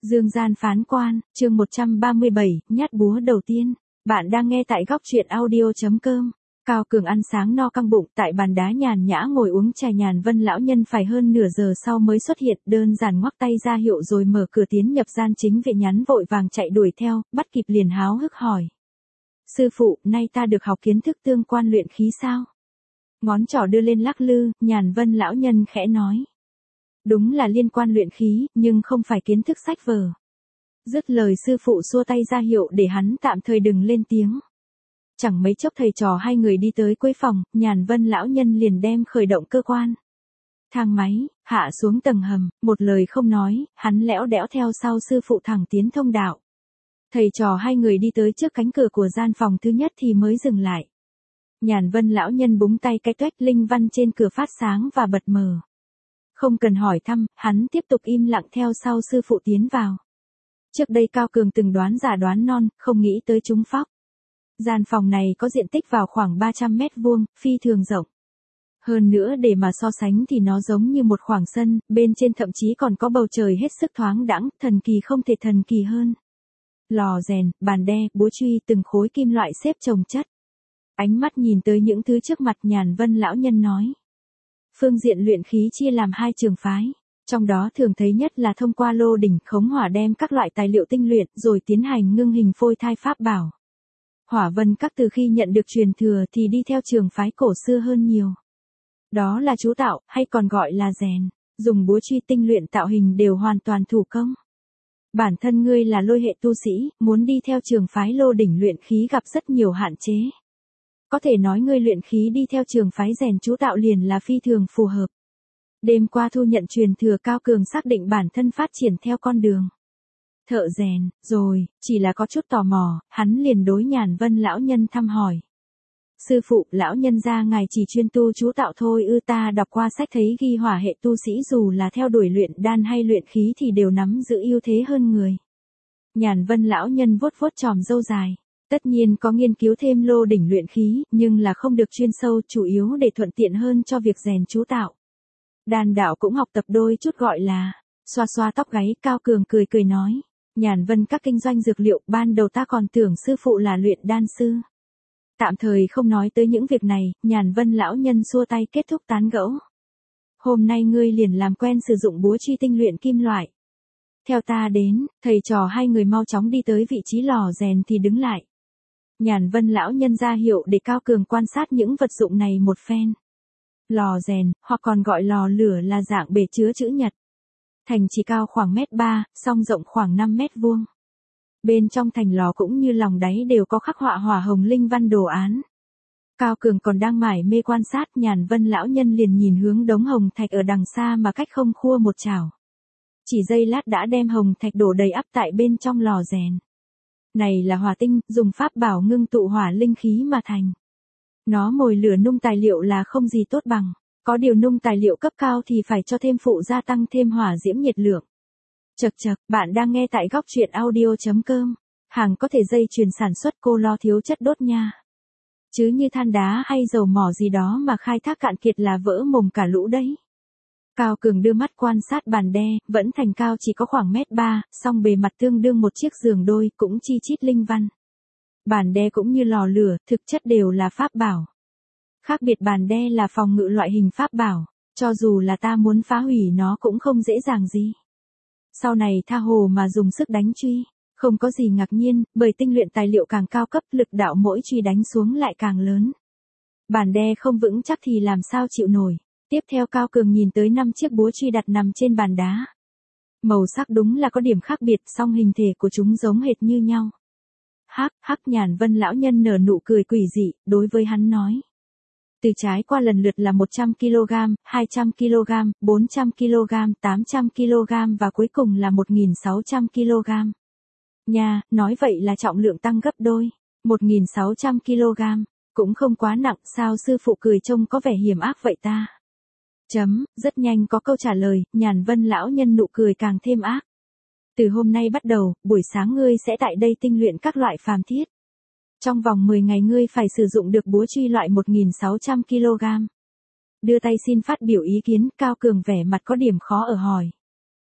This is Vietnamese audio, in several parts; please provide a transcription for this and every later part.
Dương gian phán quan, chương 137, nhát búa đầu tiên. Bạn đang nghe tại góc truyện audio.com. Cao Cường ăn sáng no căng bụng, tại bàn đá nhàn nhã ngồi uống trà. Nhàn Vân lão nhân phải hơn nửa giờ sau mới xuất hiện, đơn giản ngoắc tay ra hiệu rồi mở cửa tiến nhập gian chính viện. Nhắn vội vàng chạy đuổi theo, bắt kịp liền háo hức hỏi. Sư phụ, nay ta được học kiến thức tương quan luyện khí sao? Ngón trỏ đưa lên lắc lư, Nhàn Vân lão nhân khẽ nói. Đúng là liên quan luyện khí, nhưng không phải kiến thức sách vở. Dứt lời sư phụ xua tay ra hiệu để hắn tạm thời đừng lên tiếng. Chẳng mấy chốc thầy trò hai người đi tới cuối phòng, Nhàn Vân lão nhân liền đem khởi động cơ quan. Thang máy, hạ xuống tầng hầm, một lời không nói, hắn lẽo đẽo theo sau sư phụ thẳng tiến thông đạo. Thầy trò hai người đi tới trước cánh cửa của gian phòng thứ nhất thì mới dừng lại. Nhàn Vân lão nhân búng tay cái toét, linh văn trên cửa phát sáng và bật mờ. Không cần hỏi thăm, hắn tiếp tục im lặng theo sau sư phụ tiến vào. Trước đây Cao Cường từng đoán giả đoán non, không nghĩ tới trúng phóc. Gian phòng này có diện tích vào khoảng 300 mét vuông, phi thường rộng. Hơn nữa để mà so sánh thì nó giống như một khoảng sân, bên trên thậm chí còn có bầu trời hết sức thoáng đãng, thần kỳ không thể thần kỳ hơn. Lò rèn, bàn đe, búa truy, từng khối kim loại xếp chồng chất. Ánh mắt nhìn tới những thứ trước mặt, Nhàn Vân lão nhân nói. Phương diện luyện khí chia làm hai trường phái. Trong đó thường thấy nhất là thông qua lô đỉnh khống hỏa đem các loại tài liệu tinh luyện rồi tiến hành ngưng hình phôi thai pháp bảo. Hỏa vân các từ khi nhận được truyền thừa thì đi theo trường phái cổ xưa hơn nhiều. Đó là chú tạo, hay còn gọi là rèn, dùng búa truy tinh luyện tạo hình đều hoàn toàn thủ công. Bản thân ngươi là lôi hệ tu sĩ, muốn đi theo trường phái lô đỉnh luyện khí gặp rất nhiều hạn chế. Có thể nói ngươi luyện khí đi theo trường phái rèn chú tạo liền là phi thường phù hợp. Đêm qua thu nhận truyền thừa, Cao Cường xác định bản thân phát triển theo con đường thợ rèn, rồi, chỉ là có chút tò mò, hắn liền đối Nhàn Vân lão nhân thăm hỏi. Sư phụ, lão nhân gia ngài chỉ chuyên tu chú tạo thôi ư? Ta đọc qua sách thấy ghi hỏa hệ tu sĩ dù là theo đuổi luyện đan hay luyện khí thì đều nắm giữ ưu thế hơn người. Nhàn Vân lão nhân vuốt vuốt chòm râu dài. Tất nhiên có nghiên cứu thêm lô đỉnh luyện khí, nhưng là không được chuyên sâu, chủ yếu để thuận tiện hơn cho việc rèn chú tạo. Đan đạo cũng học tập đôi chút, gọi là xoa xoa tóc gáy. Cao Cường cười cười nói. Nhàn Vân các kinh doanh dược liệu, ban đầu ta còn tưởng sư phụ là luyện đan sư. Tạm thời không nói tới những việc này, Nhàn Vân lão nhân xua tay kết thúc tán gẫu. Hôm nay ngươi liền làm quen sử dụng búa truy tinh luyện kim loại. Theo ta đến, thầy trò hai người mau chóng đi tới vị trí lò rèn thì đứng lại. Nhàn Vân lão nhân ra hiệu để Cao Cường quan sát những vật dụng này một phen. Lò rèn, hoặc còn gọi lò lửa, là dạng bể chứa chữ nhật. Thành chỉ cao khoảng 1m3, song rộng khoảng 5 mét vuông. Bên trong thành lò cũng như lòng đáy đều có khắc họa hỏa hồng linh văn đồ án. Cao Cường còn đang mải mê quan sát, Nhàn Vân lão nhân liền nhìn hướng đống hồng thạch ở đằng xa mà cách không khua một chảo. Chỉ giây lát đã đem hồng thạch đổ đầy ắp tại bên trong lò rèn. Này là hỏa tinh, dùng pháp bảo ngưng tụ hỏa linh khí mà thành. Nó mồi lửa nung tài liệu là không gì tốt bằng. Có điều nung tài liệu cấp cao thì phải cho thêm phụ gia tăng thêm hỏa diễm nhiệt lượng. Chậc chậc, bạn đang nghe tại góc truyện audio.com. Hàng có thể dây chuyền sản xuất, cô lo thiếu chất đốt nha. Chứ như than đá hay dầu mỏ gì đó mà khai thác cạn kiệt là vỡ mồm cả lũ đấy. Cao Cường đưa mắt quan sát bàn đe, vẫn thành cao chỉ có khoảng 1m3, song bề mặt tương đương một chiếc giường đôi, cũng chi chít linh văn. Bàn đe cũng như lò lửa, thực chất đều là pháp bảo. Khác biệt bàn đe là phòng ngự loại hình pháp bảo, cho dù là ta muốn phá hủy nó cũng không dễ dàng gì. Sau này tha hồ mà dùng sức đánh truy, không có gì ngạc nhiên, bởi tinh luyện tài liệu càng cao cấp, lực đạo mỗi truy đánh xuống lại càng lớn. Bàn đe không vững chắc thì làm sao chịu nổi. Tiếp theo Cao Cường nhìn tới 5 chiếc búa truy đặt nằm trên bàn đá. Màu sắc đúng là có điểm khác biệt, song hình thể của chúng giống hệt như nhau. Hắc, Nhàn Vân lão nhân nở nụ cười quỷ dị, đối với hắn nói. Từ trái qua lần lượt là 100 kg, 200 kg, 400 kg, 800 kg và cuối cùng là 1.600 kg. Nha, nói vậy là trọng lượng tăng gấp đôi. 1.600 kg, cũng không quá nặng, sao sư phụ cười trông có vẻ hiểm ác vậy ta? Rất nhanh có câu trả lời, Nhàn Vân lão nhân nụ cười càng thêm ác. Từ hôm nay bắt đầu, buổi sáng ngươi sẽ tại đây tinh luyện các loại phàm thiết. Trong vòng 10 ngày ngươi phải sử dụng được búa truy loại 1.600 kg. Đưa tay xin phát biểu ý kiến, Cao Cường vẻ mặt có điểm khó ở hỏi.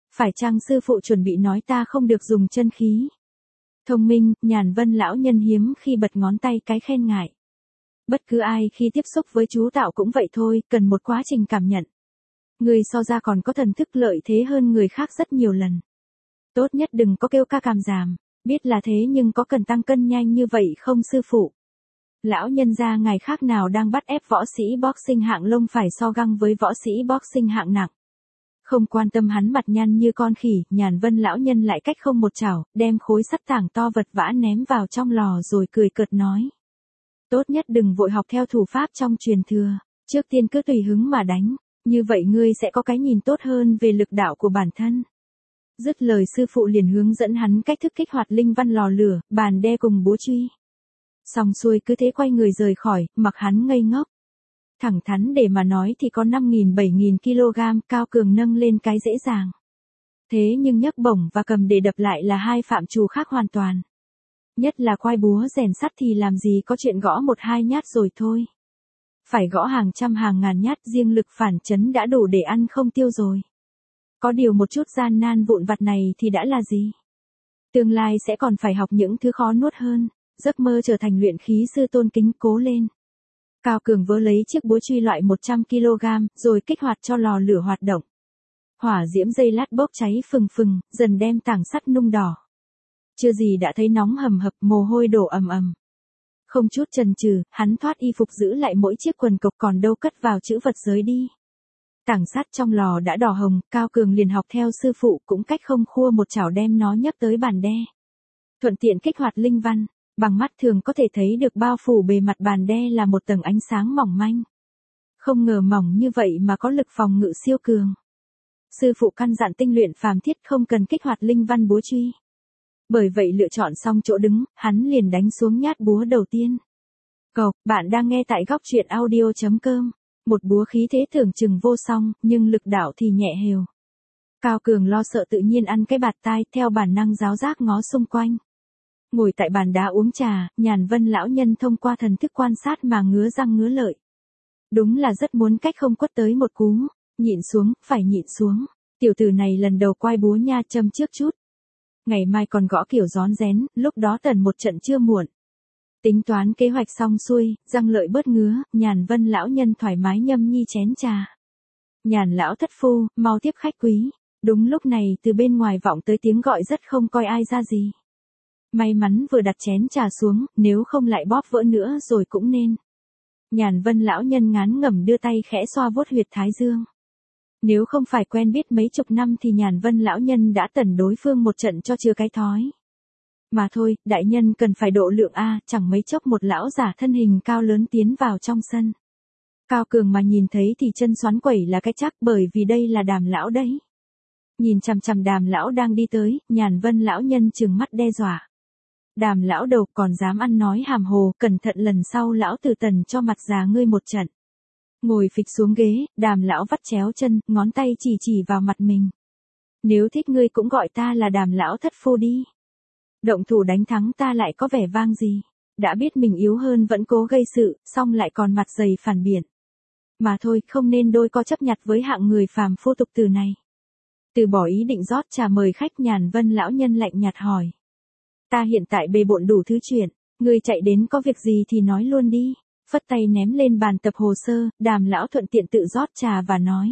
Phải chăng sư phụ chuẩn bị nói ta không được dùng chân khí? Thông minh, Nhàn Vân lão nhân hiếm khi bật ngón tay cái khen ngại. Bất cứ ai khi tiếp xúc với chú tạo cũng vậy thôi, cần một quá trình cảm nhận. Người so ra còn có thần thức lợi thế hơn người khác rất nhiều lần. Tốt nhất đừng có kêu ca càm giảm, biết là thế nhưng có cần tăng cân nhanh như vậy không sư phụ? Lão nhân gia ngày khác nào đang bắt ép võ sĩ boxing hạng lông phải so găng với võ sĩ boxing hạng nặng. Không quan tâm hắn mặt nhăn như con khỉ, Nhàn Vân lão nhân lại cách không một chảo, đem khối sắt tảng to vật vã ném vào trong lò rồi cười cợt nói. Tốt nhất đừng vội học theo thủ pháp trong truyền thừa, trước tiên cứ tùy hứng mà đánh, như vậy ngươi sẽ có cái nhìn tốt hơn về lực đạo của bản thân. Dứt lời sư phụ liền hướng dẫn hắn cách thức kích hoạt linh văn lò lửa, bàn đe cùng búa truy. Xong xuôi cứ thế quay người rời khỏi, mặc hắn ngây ngốc. Thẳng thắn để mà nói thì có 5.000-7.000 kg, Cao Cường nâng lên cái dễ dàng. Thế nhưng nhấc bổng và cầm để đập lại là hai phạm trù khác hoàn toàn. Nhất là quai búa rèn sắt thì làm gì có chuyện gõ 1-2 nhát rồi thôi. Phải gõ hàng trăm hàng ngàn nhát, riêng lực phản chấn đã đủ để ăn không tiêu rồi. Có điều một chút gian nan vụn vặt này thì đã là gì? Tương lai sẽ còn phải học những thứ khó nuốt hơn, giấc mơ trở thành luyện khí sư tôn kính cố lên. Cao Cường vớ lấy chiếc búa truy loại 100 kg, rồi kích hoạt cho lò lửa hoạt động. Hỏa diễm dây lát bốc cháy phừng phừng, dần đem tảng sắt nung đỏ. Chưa gì đã thấy nóng hầm hập, mồ hôi đổ ầm ầm. Không chút chần chừ, hắn thoát y phục giữ lại mỗi chiếc quần cộc còn đâu cất vào chữ vật giới đi. Tảng sắt trong lò đã đỏ hồng, Cao Cường liền học theo sư phụ cũng cách không khua một chảo đem nó nhấc tới bàn đe. Thuận tiện kích hoạt linh văn, bằng mắt thường có thể thấy được bao phủ bề mặt bàn đe là một tầng ánh sáng mỏng manh. Không ngờ mỏng như vậy mà có lực phòng ngự siêu cường. Sư phụ căn dặn tinh luyện phàm thiết không cần kích hoạt linh văn búa truy. Bởi vậy lựa chọn xong chỗ đứng, hắn liền đánh xuống nhát búa đầu tiên. Cậu, bạn đang nghe tại góc truyện audio.com. Một búa khí thế tưởng chừng vô song, nhưng lực đạo thì nhẹ hều. Cao Cường lo sợ tự nhiên ăn cái bạt tai, theo bản năng giáo giác ngó xung quanh. Ngồi tại bàn đá uống trà, Nhàn Vân lão nhân thông qua thần thức quan sát mà ngứa răng ngứa lợi. Đúng là rất muốn cách không quất tới một cú, nhịn xuống, phải nhịn xuống. Tiểu tử này lần đầu quay búa nha, châm trước chút. Ngày mai còn gõ kiểu rón rén, lúc đó tần một trận chưa muộn. Tính toán kế hoạch xong xuôi, răng lợi bớt ngứa, Nhàn Vân lão nhân thoải mái nhâm nhi chén trà. Nhàn lão thất phu, mau tiếp khách quý. Đúng lúc này từ bên ngoài vọng tới tiếng gọi rất không coi ai ra gì. May mắn vừa đặt chén trà xuống, nếu không lại bóp vỡ nữa rồi cũng nên. Nhàn Vân lão nhân ngán ngẩm đưa tay khẽ xoa vuốt huyệt thái dương. Nếu không phải quen biết mấy chục năm thì Nhàn Vân lão nhân đã tẩn đối phương một trận cho chừa cái thói. Mà thôi, đại nhân cần phải độ lượng a, chẳng mấy chốc một lão giả thân hình cao lớn tiến vào trong sân. Cao Cường mà nhìn thấy thì chân xoắn quẩy là cái chắc, bởi vì đây là Đàm lão đấy. Nhìn chằm chằm Đàm lão đang đi tới, Nhàn Vân lão nhân trừng mắt đe dọa. Đàm lão đầu còn dám ăn nói hàm hồ, cẩn thận lần sau lão từ tần cho mặt già ngươi một trận. Ngồi phịch xuống ghế, Đàm lão vắt chéo chân, ngón tay chỉ vào mặt mình. Nếu thích ngươi cũng gọi ta là Đàm lão thất phu đi. Động thủ đánh thắng ta lại có vẻ vang gì. Đã biết mình yếu hơn vẫn cố gây sự, xong lại còn mặt dày phản biện. Mà thôi, không nên đôi co chấp nhặt với hạng người phàm phu tục từ này. Từ bỏ ý định rót trà mời khách, Nhàn Vân lão nhân lạnh nhạt hỏi. Ta hiện tại bề bộn đủ thứ chuyện, ngươi chạy đến có việc gì thì nói luôn đi. Phất tay ném lên bàn tập hồ sơ, Đàm lão thuận tiện tự rót trà và nói.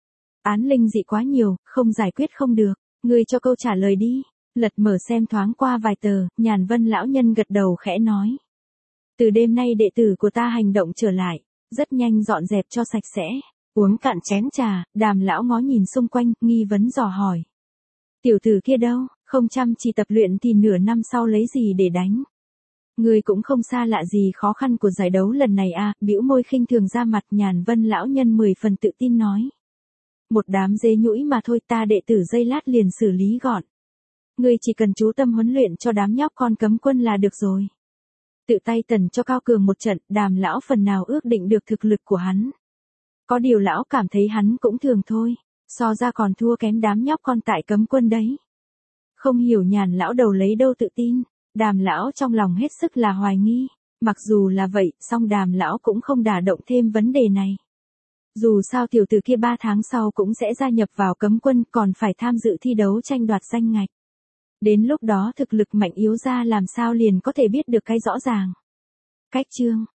Án linh dị quá nhiều, không giải quyết không được, ngươi cho câu trả lời đi. Lật mở xem thoáng qua vài tờ, Nhàn Vân lão nhân gật đầu khẽ nói. Từ đêm nay đệ tử của ta hành động trở lại, rất nhanh dọn dẹp cho sạch sẽ. Uống cạn chén trà, Đàm lão ngó nhìn xung quanh, nghi vấn dò hỏi. Tiểu tử kia đâu, không chăm chỉ tập luyện thì nửa năm sau lấy gì để đánh. Người cũng không xa lạ gì khó khăn của giải đấu lần này à, bĩu môi khinh thường ra mặt, Nhàn Vân lão nhân 10 phần tự tin nói. Một đám dế nhũi mà thôi, ta đệ tử giây lát liền xử lý gọn. Ngươi chỉ cần chú tâm huấn luyện cho đám nhóc con cấm quân là được rồi. Tự tay tần cho Cao Cường một trận, Đàm lão phần nào ước định được thực lực của hắn. Có điều lão cảm thấy hắn cũng thường thôi, so ra còn thua kém đám nhóc con tại cấm quân đấy. Không hiểu Nhàn lão đầu lấy đâu tự tin, Đàm lão trong lòng hết sức là hoài nghi. Mặc dù là vậy, song Đàm lão cũng không đả động thêm vấn đề này. Dù sao tiểu tử kia 3 tháng sau cũng sẽ gia nhập vào cấm quân, còn phải tham dự thi đấu tranh đoạt danh ngạch. Đến lúc đó thực lực mạnh yếu ra làm sao liền có thể biết được cái rõ ràng. Cách chương